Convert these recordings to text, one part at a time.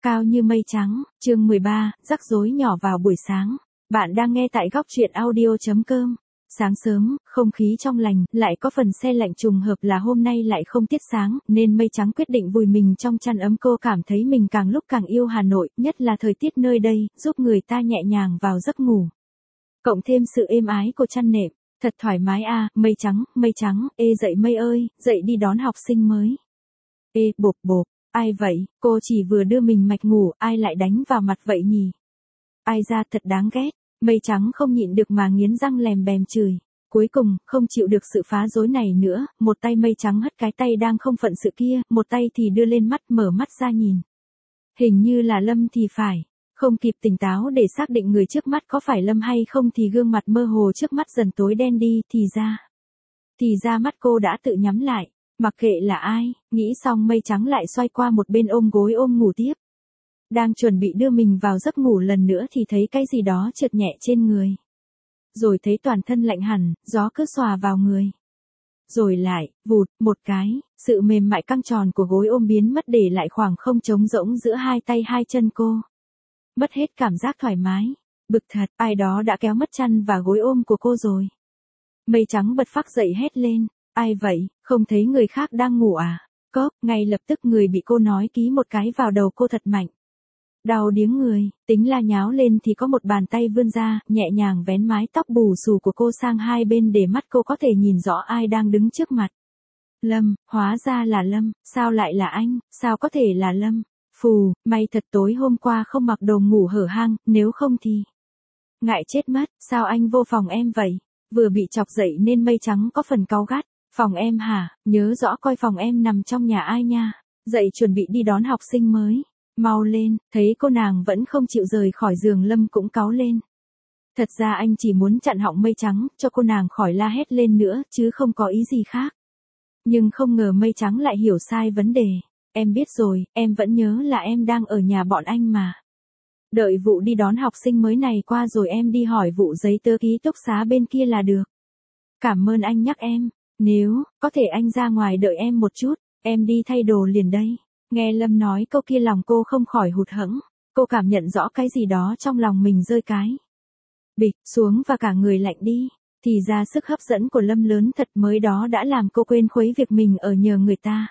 Cao như mây trắng, chương 13, rắc rối nhỏ vào buổi sáng. Bạn đang nghe tại góc truyện audio.com. Sáng sớm, không khí trong lành, lại có phần se lạnh trùng hợp là hôm nay lại không tiết sáng, nên mây trắng quyết định vùi mình trong chăn ấm. Cô cảm thấy mình càng lúc càng yêu Hà Nội, nhất là thời tiết nơi đây, giúp người ta nhẹ nhàng vào giấc ngủ. Cộng thêm sự êm ái của chăn nệm, thật thoải mái à. Mây trắng, ê dậy mây ơi, dậy đi đón học sinh mới. Ê, bộp bộp. Ai vậy, cô chỉ vừa đưa mình mạch ngủ, ai lại đánh vào mặt vậy nhỉ? Ai ra thật đáng ghét, mây trắng không nhịn được mà nghiến răng lèm bèm chửi. Cuối cùng, không chịu được sự phá rối này nữa, một tay mây trắng hất cái tay đang không phận sự kia, một tay thì đưa lên mắt mở mắt ra nhìn. Hình như là Lâm thì phải. Không kịp tỉnh táo để xác định người trước mắt có phải Lâm hay không thì gương mặt mơ hồ trước mắt dần tối đen đi, thì ra mắt cô đã tự nhắm lại. Mặc kệ là ai, nghĩ xong mây trắng lại xoay qua một bên ôm gối ôm ngủ tiếp. Đang chuẩn bị đưa mình vào giấc ngủ lần nữa thì thấy cái gì đó trượt nhẹ trên người. Rồi thấy toàn thân lạnh hẳn, gió cứ xòa vào người. Rồi lại, vụt, một cái, sự mềm mại căng tròn của gối ôm biến mất để lại khoảng không trống rỗng giữa hai tay hai chân cô. Mất hết cảm giác thoải mái. Bực thật, ai đó đã kéo mất chăn và gối ôm của cô rồi. Mây trắng bật phắc dậy hét lên. Ai vậy, không thấy người khác đang ngủ à? Cóp, ngay lập tức người bị cô nói ký một cái vào đầu cô thật mạnh. Đau điếng người, tính la nháo lên thì có một bàn tay vươn ra, nhẹ nhàng vén mái tóc bù xù của cô sang hai bên để mắt cô có thể nhìn rõ ai đang đứng trước mặt. Lâm, hóa ra là Lâm, sao lại là anh, sao có thể là Lâm? Phù, may thật tối hôm qua không mặc đồ ngủ hở hang, nếu không thì... Ngại chết mất, sao anh vô phòng em vậy? Vừa bị chọc dậy nên mây trắng có phần cáu gắt. Phòng em hả, nhớ rõ coi phòng em nằm trong nhà ai nha. Dậy chuẩn bị đi đón học sinh mới. Mau lên, thấy cô nàng vẫn không chịu rời khỏi giường Lâm cũng cáu lên. Thật ra anh chỉ muốn chặn họng mây trắng, cho cô nàng khỏi la hét lên nữa, chứ không có ý gì khác. Nhưng không ngờ mây trắng lại hiểu sai vấn đề. Em biết rồi, em vẫn nhớ là em đang ở nhà bọn anh mà. Đợi vụ đi đón học sinh mới này qua rồi em đi hỏi vụ giấy tờ ký túc xá bên kia là được. Cảm ơn anh nhắc em. Nếu, có thể anh ra ngoài đợi em một chút, em đi thay đồ liền đây. Nghe Lâm nói câu kia lòng cô không khỏi hụt hẫng, cô cảm nhận rõ cái gì đó trong lòng mình rơi cái. Bịch, xuống và cả người lạnh đi, thì ra sức hấp dẫn của Lâm lớn thật mới đó đã làm cô quên khuấy việc mình ở nhờ người ta.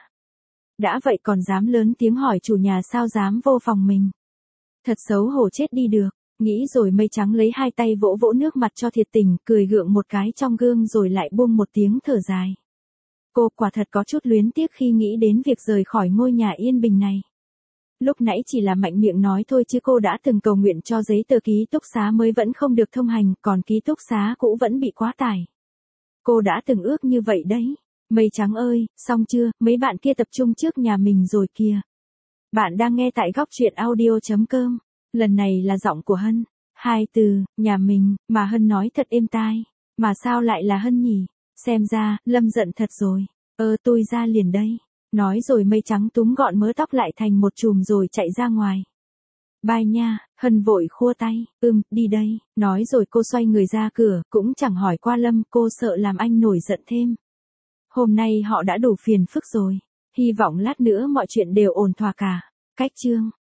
Đã vậy còn dám lớn tiếng hỏi chủ nhà sao dám vô phòng mình. Thật xấu hổ chết đi được. Nghĩ rồi mây trắng lấy hai tay vỗ vỗ nước mặt cho thiệt tình, cười gượng một cái trong gương rồi lại buông một tiếng thở dài. Cô quả thật có chút luyến tiếc khi nghĩ đến việc rời khỏi ngôi nhà yên bình này. Lúc nãy chỉ là mạnh miệng nói thôi chứ cô đã từng cầu nguyện cho giấy tờ ký túc xá mới vẫn không được thông hành, còn ký túc xá cũ vẫn bị quá tải. Cô đã từng ước như vậy đấy. Mây trắng ơi, xong chưa, mấy bạn kia tập trung trước nhà mình rồi kìa. Bạn đang nghe tại góc truyện audio.com. Lần này là giọng của Hân. Hai từ, nhà mình, mà Hân nói thật êm tai. Mà sao lại là Hân nhỉ? Xem ra, Lâm giận thật rồi. Tôi ra liền đây. Nói rồi mây trắng túm gọn mớ tóc lại thành một chùm rồi chạy ra ngoài. Bye nha, Hân vội khua tay. Đi đây. Nói rồi cô xoay người ra cửa, cũng chẳng hỏi qua Lâm, cô sợ làm anh nổi giận thêm. Hôm nay họ đã đủ phiền phức rồi. Hy vọng lát nữa mọi chuyện đều ổn thỏa cả. Cách chương